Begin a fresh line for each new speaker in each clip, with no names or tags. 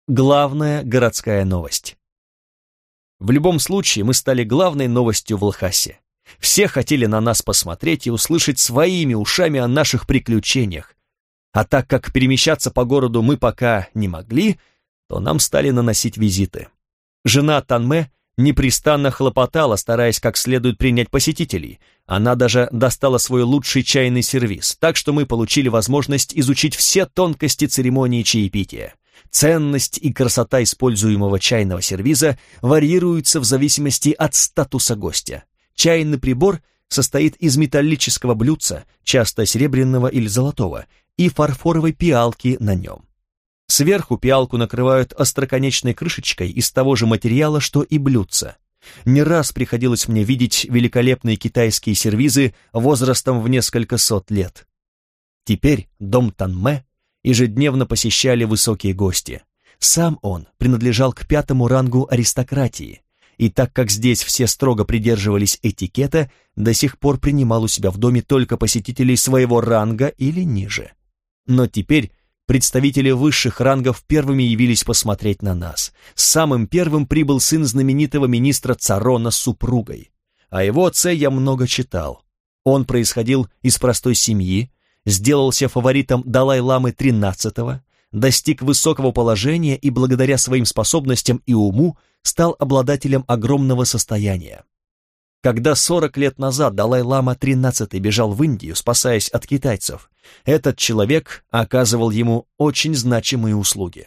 Главная городская новость. В любом случае, мы стали главной новостью в Лхасе. Все хотели на нас посмотреть и услышать своими ушами о наших приключениях. А так как перемещаться по городу мы пока не могли, то нам стали наносить визиты. Жена Танме непрестанно хлопотала, стараясь как следует принять посетителей. Она даже достала свой лучший чайный сервиз, так что мы получили возможность изучить все тонкости церемонии чаепития. Ценность и красота используемого чайного сервиза варьируются в зависимости от статуса гостя. Чайный прибор состоит из металлического блюдца, часто серебряного или золотого, и фарфоровой пиалки на нем. Сверху пиалку накрывают остроконечной крышечкой из того же материала, что и блюдце. Не раз приходилось мне видеть великолепные китайские сервизы возрастом в несколько сот лет. Теперь дом Танме ежедневно посещали высокие гости. Сам он принадлежал к 5-му рангу аристократии, и так как здесь все строго придерживались этикета, до сих пор принимал у себя в доме только посетителей своего ранга или ниже. Но теперь представители высших рангов первыми явились посмотреть на нас. Самым первым прибыл сын знаменитого министра Царона с супругой. О его отце я много читал. Он происходил из простой семьи, сделался фаворитом Далай-ламы XIII, достиг высокого положения и благодаря своим способностям и уму стал обладателем огромного состояния. Когда 40 лет назад Далай-лама XIII бежал в Индию, спасаясь от китайцев, этот человек оказывал ему очень значимые услуги.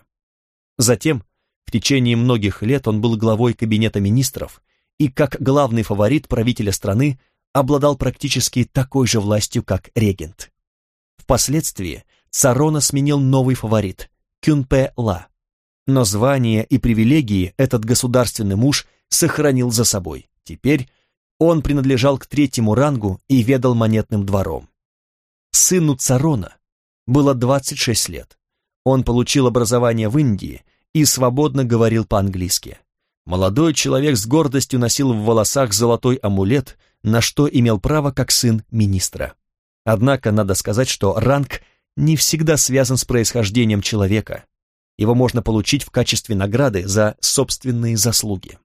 Затем, в течение многих лет он был главой кабинета министров и, как главный фаворит правителя страны, обладал практически такой же властью, как регент. Впоследствии Царона сменил новый фаворит – Кюнпэ-ла. Но звание и привилегии этот государственный муж сохранил за собой. Теперь он принадлежал к 3-му рангу и ведал монетным двором. Сыну Царона было 26 лет. Он получил образование в Индии и свободно говорил по-английски. Молодой человек с гордостью носил в волосах золотой амулет, на что имел право как сын министра. Однако надо сказать, что ранг не всегда связан с происхождением человека. Его можно получить в качестве награды за собственные заслуги.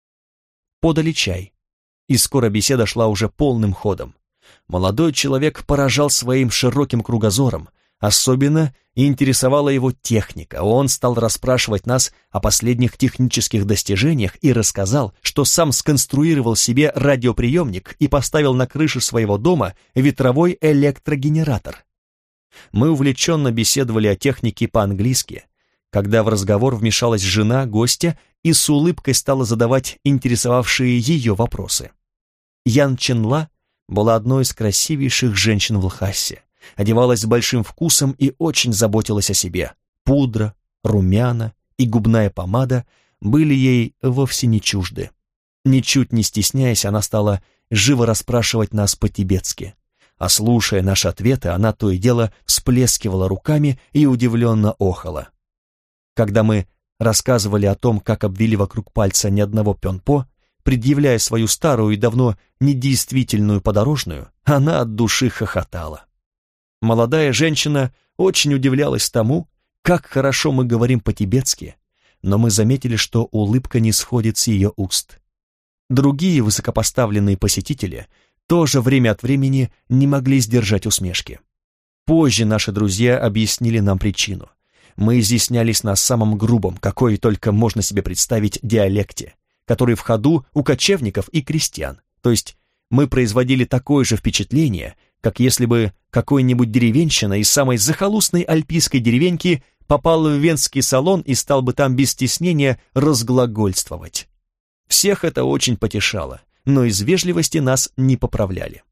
Подали чай, и скоро беседа шла уже полным ходом. Молодой человек поражал своим широким кругозором, особенно интересовала его техника. Он стал расспрашивать нас о последних технических достижениях и рассказал, что сам сконструировал себе радиоприемник и поставил на крыше своего дома ветровой электрогенератор. Мы увлеченно беседовали о технике по-английски, когда в разговор вмешалась жена гостя и с улыбкой стала задавать интересовавшие ее вопросы. Ян Ченла была одной из красивейших женщин в Лхасе, одевалась с большим вкусом и очень заботилась о себе. Пудра, румяна и губная помада были ей вовсе не чужды. Ничуть не стесняясь, она стала живо расспрашивать нас по-тибетски. А слушая наши ответы, она то и дело всплескивала руками и удивленно охала. Когда мы рассказывали о том, как обвели вокруг пальца ни одного пёнпо, предъявляя свою старую и давно недействительную подорожную, она от души хохотала. Молодая женщина очень удивлялась тому, как хорошо мы говорим по-тибетски, но мы заметили, что улыбка не сходит с ее уст. Другие высокопоставленные посетители тоже время от времени не могли сдержать усмешки. Позже наши друзья объяснили нам причину. Мы изъяснялись на самом грубом, какой только можно себе представить, диалекте, который в ходу у кочевников и крестьян, то есть мы производили такое же впечатление, как если бы какой-нибудь деревенщина из самой захолустной альпийской деревеньки попал в венский салон и стал бы там без стеснения разглагольствовать. Всех это очень потешало, но из вежливости нас не поправляли.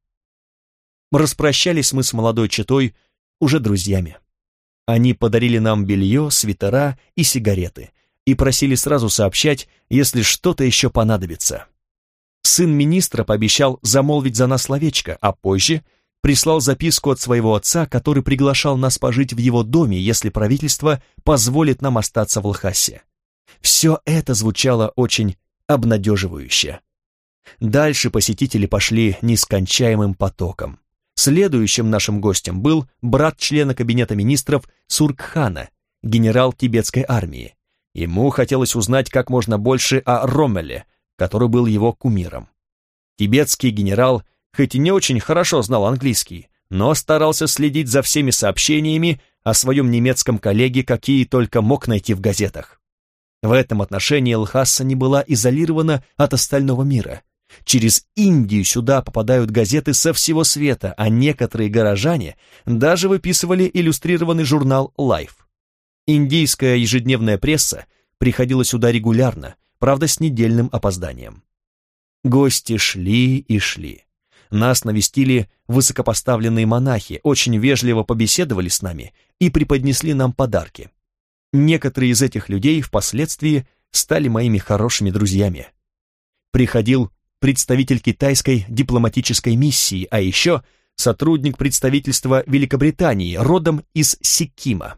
Распрощались мы с молодой четой уже друзьями. Они подарили нам белье, свитера и сигареты и просили сразу сообщать, если что-то еще понадобится. Сын министра пообещал замолвить за нас словечко, а позже прислал записку от своего отца, который приглашал нас пожить в его доме, если правительство позволит нам остаться в Лхасе. Все это звучало очень обнадеживающе. Дальше посетители пошли нескончаемым потоком. Следующим нашим гостем был брат члена кабинета министров Суркхана, генерал тибетской армии. Ему хотелось узнать как можно больше о Роммеле, который был его кумиром. Тибетский генерал хоть и не очень хорошо знал английский, но старался следить за всеми сообщениями о своем немецком коллеге, какие только мог найти в газетах. В этом отношении Лхаса не была изолирована от остального мира. Через Индию сюда попадают газеты со всего света, а некоторые горожане даже выписывали иллюстрированный журнал Life. Индийская ежедневная пресса приходила сюда регулярно, правда, с недельным опозданием. Гости шли и шли. Нас навестили высокопоставленные монахи, очень вежливо побеседовали с нами и преподнесли нам подарки. Некоторые из этих людей впоследствии стали моими хорошими друзьями. Приходил представитель китайской дипломатической миссии, а еще сотрудник представительства Великобритании, родом из Сиккима.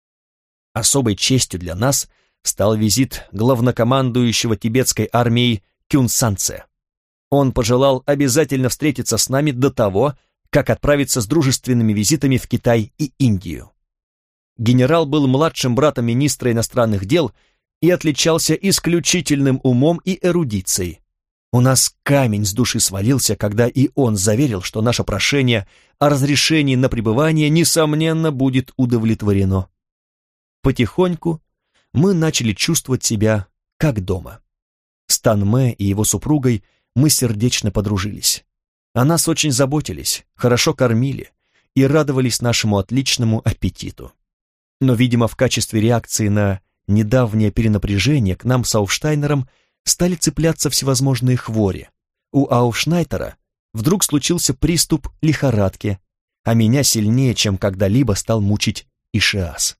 Особой честью для нас стал визит главнокомандующего тибетской армией Кюнсанце. Он пожелал обязательно встретиться с нами до того, как отправиться с дружественными визитами в Китай и Индию. Генерал был младшим братом министра иностранных дел и отличался исключительным умом и эрудицией. У нас камень с души свалился, когда и он заверил, что наше прошение о разрешении на пребывание, несомненно, будет удовлетворено. Потихоньку мы начали чувствовать себя как дома. С Танмэ и его супругой мы сердечно подружились. О нас очень заботились, хорошо кормили и радовались нашему отличному аппетиту. Но, видимо, в качестве реакции на недавнее перенапряжение к нам с Ауфштайнером стали цепляться всевозможные хвори. У Ауфштайнера вдруг случился приступ лихорадки, а меня сильнее, чем когда-либо, стал мучить ишиаз.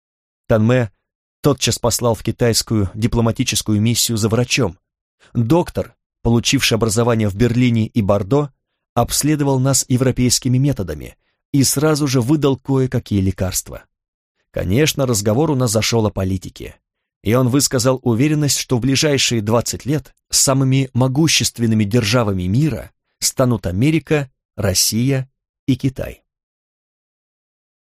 Танмэ тотчас послал в китайскую дипломатическую миссию за врачом. Доктор, получивший образование в Берлине и Бордо, обследовал нас европейскими методами и сразу же выдал кое-какие лекарства. Конечно, разговор у нас зашел о политике, и он высказал уверенность, что в ближайшие 20 лет самыми могущественными державами мира станут Америка, Россия и Китай.